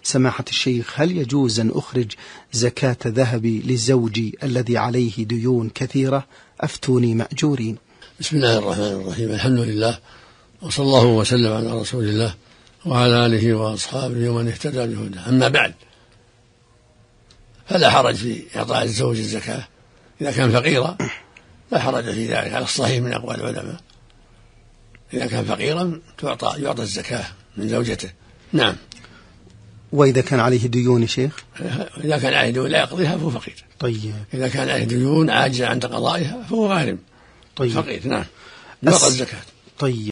سماحة الشيخ، هل يجوز أن أخرج زكاة ذهبي لزوجي الذي عليه ديون كثيرة؟ أفتوني مأجورين. بسم الله الرحمن الرحيم. الحمد لله، وصلى الله وسلم على رسول الله وعلى آله وأصحابه ومن اهتدى بهداه. أما بعد، فلا حرج في إعطاء الزوج الزكاة إذا كان فقيرا، لا حرج في ذلك على الصحيح من أقوال العلماء. إذا كان فقيرا يعطى الزكاة من زوجته. نعم. وإذا كان عليه ديون شيخ؟ إذا كان عليه ديون لا يقضيها فهو فقير. طيب. إذا كان عليه ديون عاجز عن قضائها فهو غارم. طيب. فقير. نعم، يعطى الزكاة. طيب.